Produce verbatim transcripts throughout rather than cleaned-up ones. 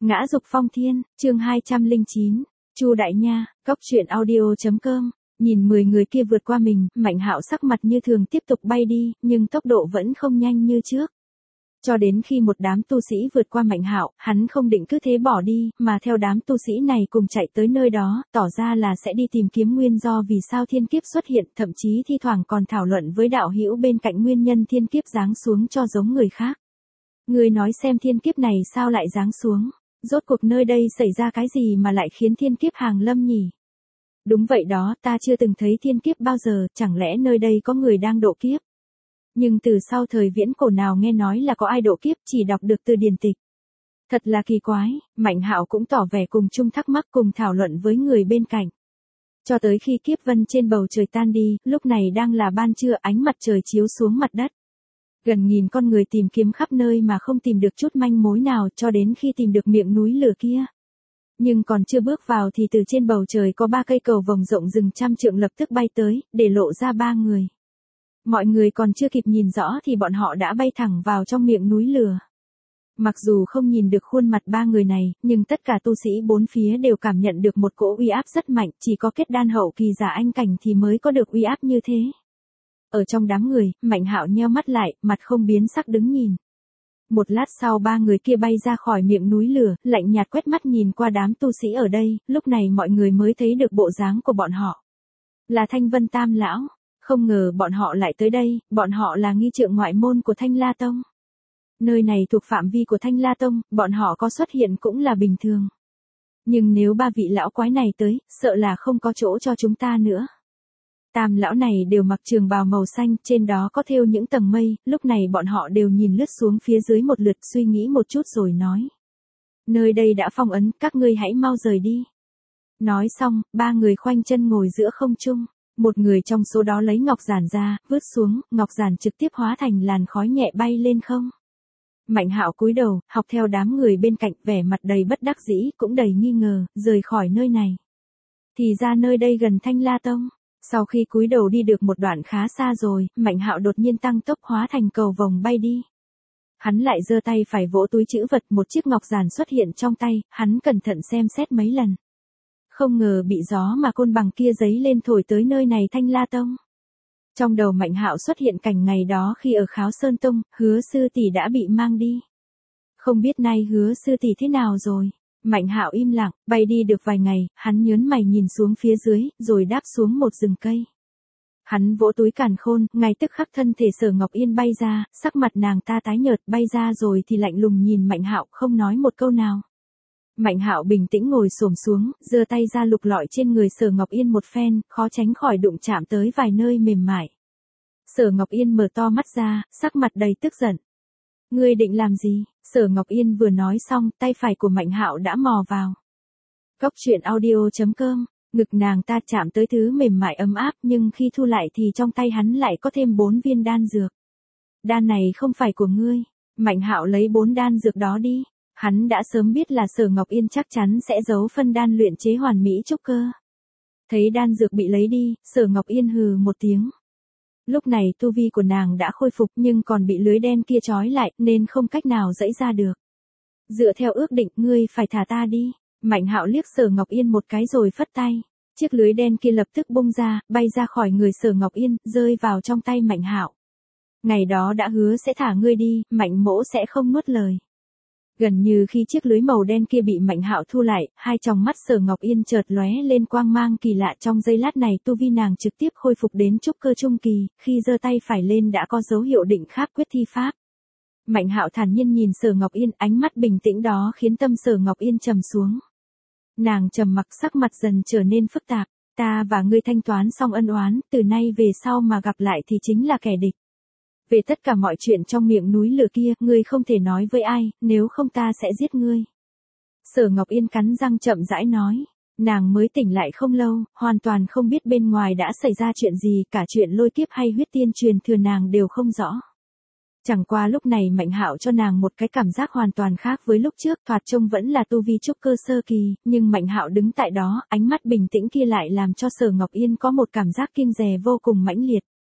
Ngã dục phong thiên, chương hai trăm lẻ chín, Chu Đại Nha, Cốc Truyện Audio chấm com. Nhìn mười người kia vượt qua mình, Mạnh Hạo sắc mặt như thường tiếp tục bay đi, nhưng tốc độ vẫn không nhanh như trước. Cho đến khi một đám tu sĩ vượt qua Mạnh Hạo, hắn không định cứ thế bỏ đi, mà theo đám tu sĩ này cùng chạy tới nơi đó, tỏ ra là sẽ đi tìm kiếm nguyên do vì sao thiên kiếp xuất hiện, thậm chí thi thoảng còn thảo luận với đạo hữu bên cạnh nguyên nhân thiên kiếp giáng xuống cho giống người khác. Người nói xem thiên kiếp này sao lại giáng xuống? Rốt cuộc nơi đây xảy ra cái gì mà lại khiến thiên kiếp hàng lâm nhỉ? Đúng vậy đó, ta chưa từng thấy thiên kiếp bao giờ, chẳng lẽ nơi đây có người đang độ kiếp? Nhưng từ sau thời viễn cổ nào nghe nói là có ai độ kiếp, chỉ đọc được từ điển tịch. Thật là kỳ quái, Mạnh Hạo cũng tỏ vẻ cùng chung thắc mắc cùng thảo luận với người bên cạnh. Cho tới khi kiếp vân trên bầu trời tan đi, lúc này đang là ban trưa, ánh mặt trời chiếu xuống mặt đất. Gần nghìn con người tìm kiếm khắp nơi mà không tìm được chút manh mối nào cho đến khi tìm được miệng núi lửa kia. Nhưng còn chưa bước vào thì từ trên bầu trời có ba cây cầu vồng rộng rừng trăm trượng lập tức bay tới, để lộ ra ba người. Mọi người còn chưa kịp nhìn rõ thì bọn họ đã bay thẳng vào trong miệng núi lửa. Mặc dù không nhìn được khuôn mặt ba người này, nhưng tất cả tu sĩ bốn phía đều cảm nhận được một cỗ uy áp rất mạnh, chỉ có kết đan hậu kỳ giả anh cảnh thì mới có được uy áp như thế. Ở trong đám người, Mạnh Hạo nheo mắt lại, mặt không biến sắc đứng nhìn. Một lát sau ba người kia bay ra khỏi miệng núi lửa, lạnh nhạt quét mắt nhìn qua đám tu sĩ ở đây, lúc này mọi người mới thấy được bộ dáng của bọn họ. Là Thanh Vân Tam Lão, không ngờ bọn họ lại tới đây, bọn họ là nghi trượng ngoại môn của Thanh La Tông. Nơi này thuộc phạm vi của Thanh La Tông, bọn họ có xuất hiện cũng là bình thường. Nhưng nếu ba vị lão quái này tới, sợ là không có chỗ cho chúng ta nữa. Tam lão này đều mặc trường bào màu xanh, trên đó có thêu những tầng mây, lúc này bọn họ đều nhìn lướt xuống phía dưới một lượt, suy nghĩ một chút rồi nói. Nơi đây đã phong ấn, các ngươi hãy mau rời đi. Nói xong, ba người khoanh chân ngồi giữa không trung. Một người trong số đó lấy ngọc giản ra, vứt xuống, ngọc giản trực tiếp hóa thành làn khói nhẹ bay lên không. Mạnh Hạo cúi đầu, học theo đám người bên cạnh, vẻ mặt đầy bất đắc dĩ, cũng đầy nghi ngờ, rời khỏi nơi này. Thì ra nơi đây gần Thanh La Tông. Sau khi cúi đầu đi được một đoạn khá xa rồi, Mạnh Hạo đột nhiên tăng tốc hóa thành cầu vồng bay đi. Hắn lại giơ tay phải vỗ túi trữ vật, một chiếc ngọc giản xuất hiện trong tay, hắn cẩn thận xem xét mấy lần. Không ngờ bị gió mà côn bằng kia giấy lên thổi tới nơi này Thanh La Tông. Trong đầu Mạnh Hạo xuất hiện cảnh ngày đó khi ở Kháo Sơn Tông, Hứa sư tỷ đã bị mang đi. Không biết nay Hứa sư tỷ thế nào rồi. Mạnh Hạo im lặng, bay đi được vài ngày, hắn nhớn mày nhìn xuống phía dưới, rồi đáp xuống một rừng cây. Hắn vỗ túi càn khôn, ngay tức khắc thân thể Sở Ngọc Yên bay ra, sắc mặt nàng ta tái nhợt, bay ra rồi thì lạnh lùng nhìn Mạnh Hạo, không nói một câu nào. Mạnh Hạo bình tĩnh ngồi xổm xuống, giơ tay ra lục lọi trên người Sở Ngọc Yên một phen, khó tránh khỏi đụng chạm tới vài nơi mềm mại. Sở Ngọc Yên mở to mắt ra, sắc mặt đầy tức giận. Ngươi định làm gì? Sở Ngọc Yên vừa nói xong, tay phải của Mạnh Hạo đã mò vào. Cốc Truyện Audio chấm com, ngực nàng ta chạm tới thứ mềm mại ấm áp, nhưng khi thu lại thì trong tay hắn lại có thêm bốn viên đan dược. Đan này không phải của ngươi. Mạnh Hạo lấy bốn đan dược đó đi. Hắn đã sớm biết là Sở Ngọc Yên chắc chắn sẽ giấu phân đan luyện chế hoàn mỹ trúc cơ. Thấy đan dược bị lấy đi, Sở Ngọc Yên hừ một tiếng. Lúc này tu vi của nàng đã khôi phục nhưng còn bị lưới đen kia trói lại nên không cách nào giãy ra được. Dựa theo ước định, ngươi phải thả ta đi. Mạnh Hạo liếc Sở Ngọc Yên một cái rồi phất tay. Chiếc lưới đen kia lập tức bung ra, bay ra khỏi người Sở Ngọc Yên, rơi vào trong tay Mạnh Hạo. Ngày đó đã hứa sẽ thả ngươi đi, Mạnh mỗ sẽ không nuốt lời. Gần như khi chiếc lưới màu đen kia bị Mạnh Hạo thu lại, hai tròng mắt Sở Ngọc Yên chợt lóe lên quang mang kỳ lạ, trong giây lát này tu vi nàng trực tiếp khôi phục đến trúc cơ trung kỳ, khi giơ tay phải lên đã có dấu hiệu định kháp quyết thi pháp. Mạnh Hạo thản nhiên nhìn Sở Ngọc Yên, ánh mắt bình tĩnh đó khiến tâm Sở Ngọc Yên trầm xuống. Nàng trầm mặc, sắc mặt dần trở nên phức tạp, ta và ngươi thanh toán xong ân oán, từ nay về sau mà gặp lại thì chính là kẻ địch. Về tất cả mọi chuyện trong miệng núi lửa kia, ngươi không thể nói với ai, nếu không ta sẽ giết ngươi. Sở Ngọc Yên cắn răng chậm rãi nói, nàng mới tỉnh lại không lâu, hoàn toàn không biết bên ngoài đã xảy ra chuyện gì, cả chuyện lôi kiếp hay huyết tiên truyền thừa nàng đều không rõ. Chẳng qua lúc này Mạnh Hạo cho nàng một cái cảm giác hoàn toàn khác với lúc trước, thoạt trông vẫn là tu vi trúc cơ sơ kỳ, nhưng Mạnh Hạo đứng tại đó, ánh mắt bình tĩnh kia lại làm cho Sở Ngọc Yên có một cảm giác kiêng dè vô cùng mãnh liệt.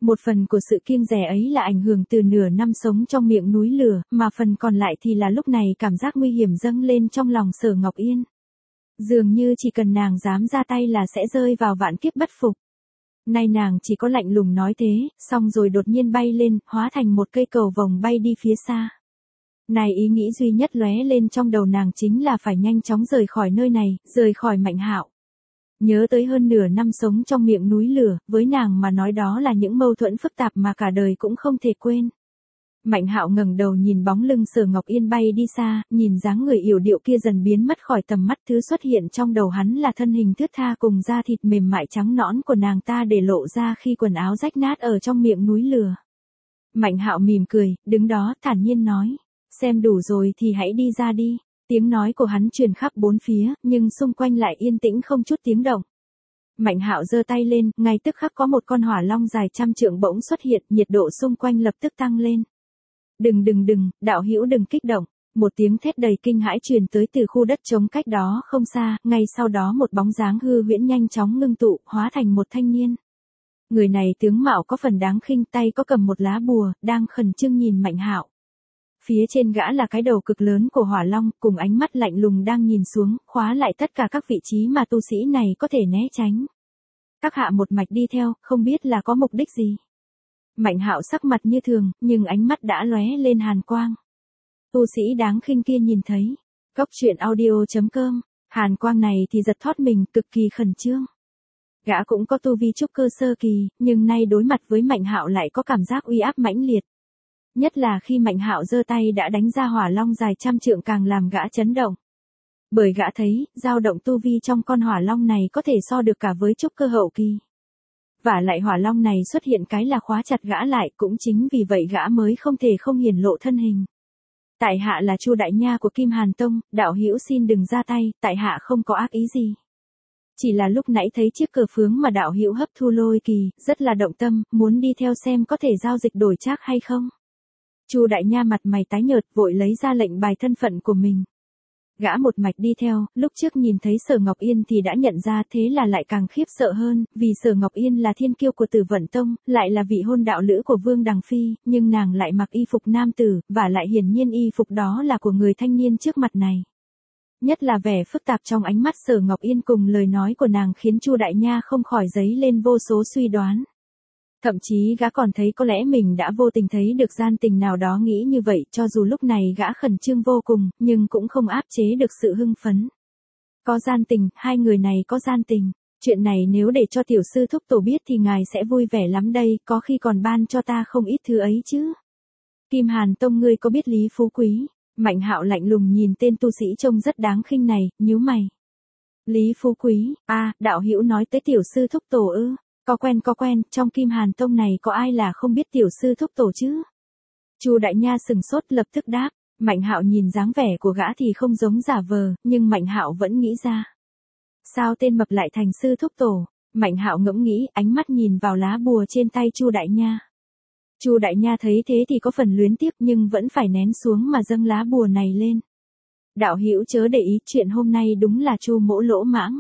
Một phần của sự kiêng dè ấy là ảnh hưởng từ nửa năm sống trong miệng núi lửa, mà phần còn lại thì là lúc này cảm giác nguy hiểm dâng lên trong lòng Sở Ngọc Yên. Dường như chỉ cần nàng dám ra tay là sẽ rơi vào vạn kiếp bất phục. Nay nàng chỉ có lạnh lùng nói thế, xong rồi đột nhiên bay lên, hóa thành một cây cầu vồng bay đi phía xa. Này ý nghĩ duy nhất lóe lên trong đầu nàng chính là phải nhanh chóng rời khỏi nơi này, rời khỏi Mạnh Hạo. Nhớ tới hơn nửa năm sống trong miệng núi lửa, với nàng mà nói đó là những mâu thuẫn phức tạp mà cả đời cũng không thể quên. Mạnh Hạo ngẩng đầu nhìn bóng lưng Sở Ngọc Yên bay đi xa, nhìn dáng người yểu điệu kia dần biến mất khỏi tầm mắt, thứ xuất hiện trong đầu hắn là thân hình thướt tha cùng da thịt mềm mại trắng nõn của nàng ta để lộ ra khi quần áo rách nát ở trong miệng núi lửa. Mạnh Hạo mỉm cười, đứng đó thản nhiên nói, xem đủ rồi thì hãy đi ra đi. Tiếng nói của hắn truyền khắp bốn phía, nhưng xung quanh lại yên tĩnh không chút tiếng động. Mạnh Hạo giơ tay lên, ngay tức khắc có một con hỏa long dài trăm trượng bỗng xuất hiện, nhiệt độ xung quanh lập tức tăng lên. Đừng đừng đừng, đạo hữu đừng kích động. Một tiếng thét đầy kinh hãi truyền tới từ khu đất trống cách đó không xa, ngay sau đó một bóng dáng hư huyễn nhanh chóng ngưng tụ, hóa thành một thanh niên. Người này tướng mạo có phần đáng khinh, tay có cầm một lá bùa, đang khẩn trương nhìn Mạnh Hạo. Phía trên gã là cái đầu cực lớn của hỏa long, cùng ánh mắt lạnh lùng đang nhìn xuống, khóa lại tất cả các vị trí mà tu sĩ này có thể né tránh. Các hạ một mạch đi theo, không biết là có mục đích gì. Mạnh Hạo sắc mặt như thường, nhưng ánh mắt đã lóe lên hàn quang. Tu sĩ đáng khinh kia nhìn thấy. Cốc truyện audio chấm com, hàn quang này thì giật thót mình, cực kỳ khẩn trương. Gã cũng có tu vi trúc cơ sơ kỳ, nhưng nay đối mặt với Mạnh Hạo lại có cảm giác uy áp mãnh liệt. Nhất là khi Mạnh Hạo giơ tay đã đánh ra hỏa long dài trăm trượng càng làm gã chấn động. Bởi gã thấy, dao động tu vi trong con hỏa long này có thể so được cả với trúc cơ hậu kỳ. Và lại hỏa long này xuất hiện cái là khóa chặt gã lại, cũng chính vì vậy gã mới không thể không hiển lộ thân hình. Tại hạ là Chu đại nha của Kim Hàn Tông, đạo hữu xin đừng ra tay, tại hạ không có ác ý gì. Chỉ là lúc nãy thấy chiếc cờ phướng mà đạo hữu hấp thu lôi kỳ, rất là động tâm, muốn đi theo xem có thể giao dịch đổi trác hay không. Chu đại nha mặt mày tái nhợt, vội lấy ra lệnh bài thân phận của mình. Gã một mạch đi theo, lúc trước nhìn thấy Sở Ngọc Yên thì đã nhận ra, thế là lại càng khiếp sợ hơn, vì Sở Ngọc Yên là thiên kiêu của Tử Vận Tông, lại là vị hôn đạo lữ của Vương Đằng Phi, nhưng nàng lại mặc y phục nam tử, và lại hiển nhiên y phục đó là của người thanh niên trước mặt này. Nhất là vẻ phức tạp trong ánh mắt Sở Ngọc Yên cùng lời nói của nàng khiến Chu đại nha không khỏi dấy lên vô số suy đoán. Thậm chí gã còn thấy có lẽ mình đã vô tình thấy được gian tình nào đó, nghĩ như vậy, cho dù lúc này gã khẩn trương vô cùng, nhưng cũng không áp chế được sự hưng phấn. Có gian tình, hai người này có gian tình. Chuyện này nếu để cho tiểu sư thúc tổ biết thì ngài sẽ vui vẻ lắm đây, có khi còn ban cho ta không ít thứ ấy chứ. Kim Hàn Tông ngươi có biết Lý Phú Quý? Mạnh Hạo lạnh lùng nhìn tên tu sĩ trông rất đáng khinh này, nhíu mày. Lý Phú Quý, à, đạo hữu nói tới tiểu sư thúc tổ ư? Có quen có quen, trong Kim Hàn Tông này có ai là không biết tiểu sư thúc tổ chứ? Chu đại nha sừng sốt lập tức đáp. Mạnh Hạo nhìn dáng vẻ của gã thì không giống giả vờ, nhưng Mạnh Hạo vẫn nghĩ ra. Sao tên mập lại thành sư thúc tổ? Mạnh Hạo ngẫm nghĩ, ánh mắt nhìn vào lá bùa trên tay Chu đại nha. Chu đại nha thấy thế thì có phần luyến tiếc, nhưng vẫn phải nén xuống mà dâng lá bùa này lên. Đạo hữu chớ để ý, chuyện hôm nay đúng là Chu mỗ lỗ mãng.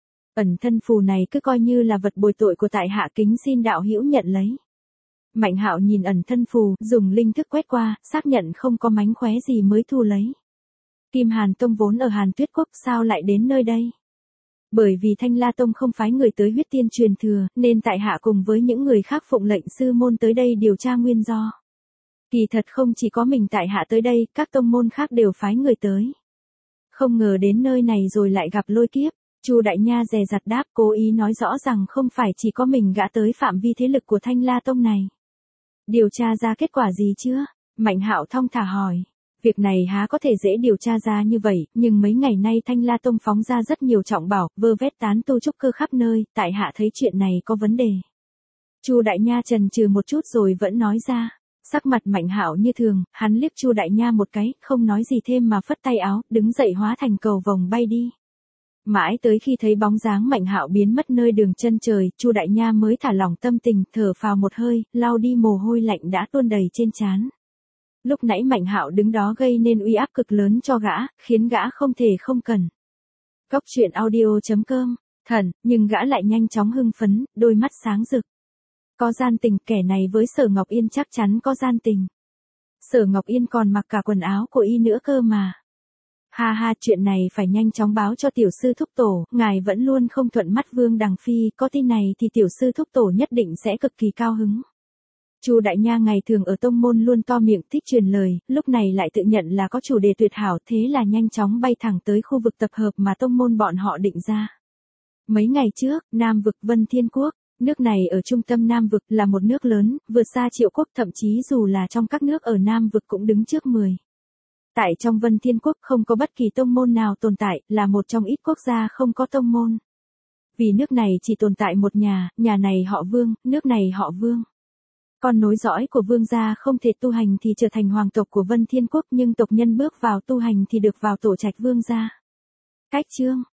Ẩn thân phù này cứ coi như là vật bồi tội của tại hạ, kính xin đạo hữu nhận lấy. Mạnh Hạo nhìn ẩn thân phù, dùng linh thức quét qua, xác nhận không có mánh khóe gì mới thu lấy. Kim Hàn Tông vốn ở Hàn Tuyết Quốc, sao lại đến nơi đây? Bởi vì Thanh La Tông không phái người tới huyết tiên truyền thừa, nên tại hạ cùng với những người khác phụng lệnh sư môn tới đây điều tra nguyên do. Kỳ thật không chỉ có mình tại hạ tới đây, các tông môn khác đều phái người tới. Không ngờ đến nơi này rồi lại gặp lôi kiếp. Chu đại nha dè dặt đáp, cố ý nói rõ rằng không phải chỉ có mình gã tới phạm vi thế lực của Thanh La Tông này. Điều tra ra kết quả gì chưa? Mạnh Hạo thong thả hỏi. Việc này há có thể dễ điều tra ra như vậy, nhưng mấy ngày nay Thanh La Tông phóng ra rất nhiều trọng bảo, vơ vét tán tu trúc cơ khắp nơi, tại hạ thấy chuyện này có vấn đề. Chu đại nha chần chừ một chút rồi vẫn nói ra. Sắc mặt Mạnh Hạo như thường, hắn liếc Chu đại nha một cái, không nói gì thêm mà phất tay áo, đứng dậy hóa thành cầu vồng bay đi. Mãi tới khi thấy bóng dáng Mạnh Hạo biến mất nơi đường chân trời, Chu đại nha mới thả lỏng tâm tình, thở phào một hơi, lau đi mồ hôi lạnh đã tuôn đầy trên trán. Lúc nãy Mạnh Hạo đứng đó gây nên uy áp cực lớn cho gã, khiến gã không thể không cần. Cốc truyện audio chấm com, thần, nhưng gã lại nhanh chóng hưng phấn, đôi mắt sáng rực. Có gian tình, kẻ này với Sở Ngọc Yên chắc chắn có gian tình. Sở Ngọc Yên còn mặc cả quần áo của y nữa cơ mà. Ha ha, chuyện này phải nhanh chóng báo cho tiểu sư thúc tổ, ngài vẫn luôn không thuận mắt Vương Đằng Phi, có tin này thì tiểu sư thúc tổ nhất định sẽ cực kỳ cao hứng. Chu Đại Nha ngày thường ở tông môn luôn to miệng thích truyền lời, lúc này lại tự nhận là có chủ đề tuyệt hảo, thế là nhanh chóng bay thẳng tới khu vực tập hợp mà tông môn bọn họ định ra. Mấy ngày trước, Nam vực Vân Thiên Quốc, nước này ở trung tâm Nam vực là một nước lớn, vượt xa Triệu Quốc, thậm chí dù là trong các nước ở Nam vực cũng đứng trước mười. Tại trong Vân Thiên Quốc không có bất kỳ tông môn nào tồn tại, là một trong ít quốc gia không có tông môn. Vì nước này chỉ tồn tại một nhà, nhà này họ Vương, nước này họ Vương. Con nối dõi của Vương gia không thể tu hành thì trở thành hoàng tộc của Vân Thiên Quốc, nhưng tộc nhân bước vào tu hành thì được vào tổ trạch Vương gia. Cách chương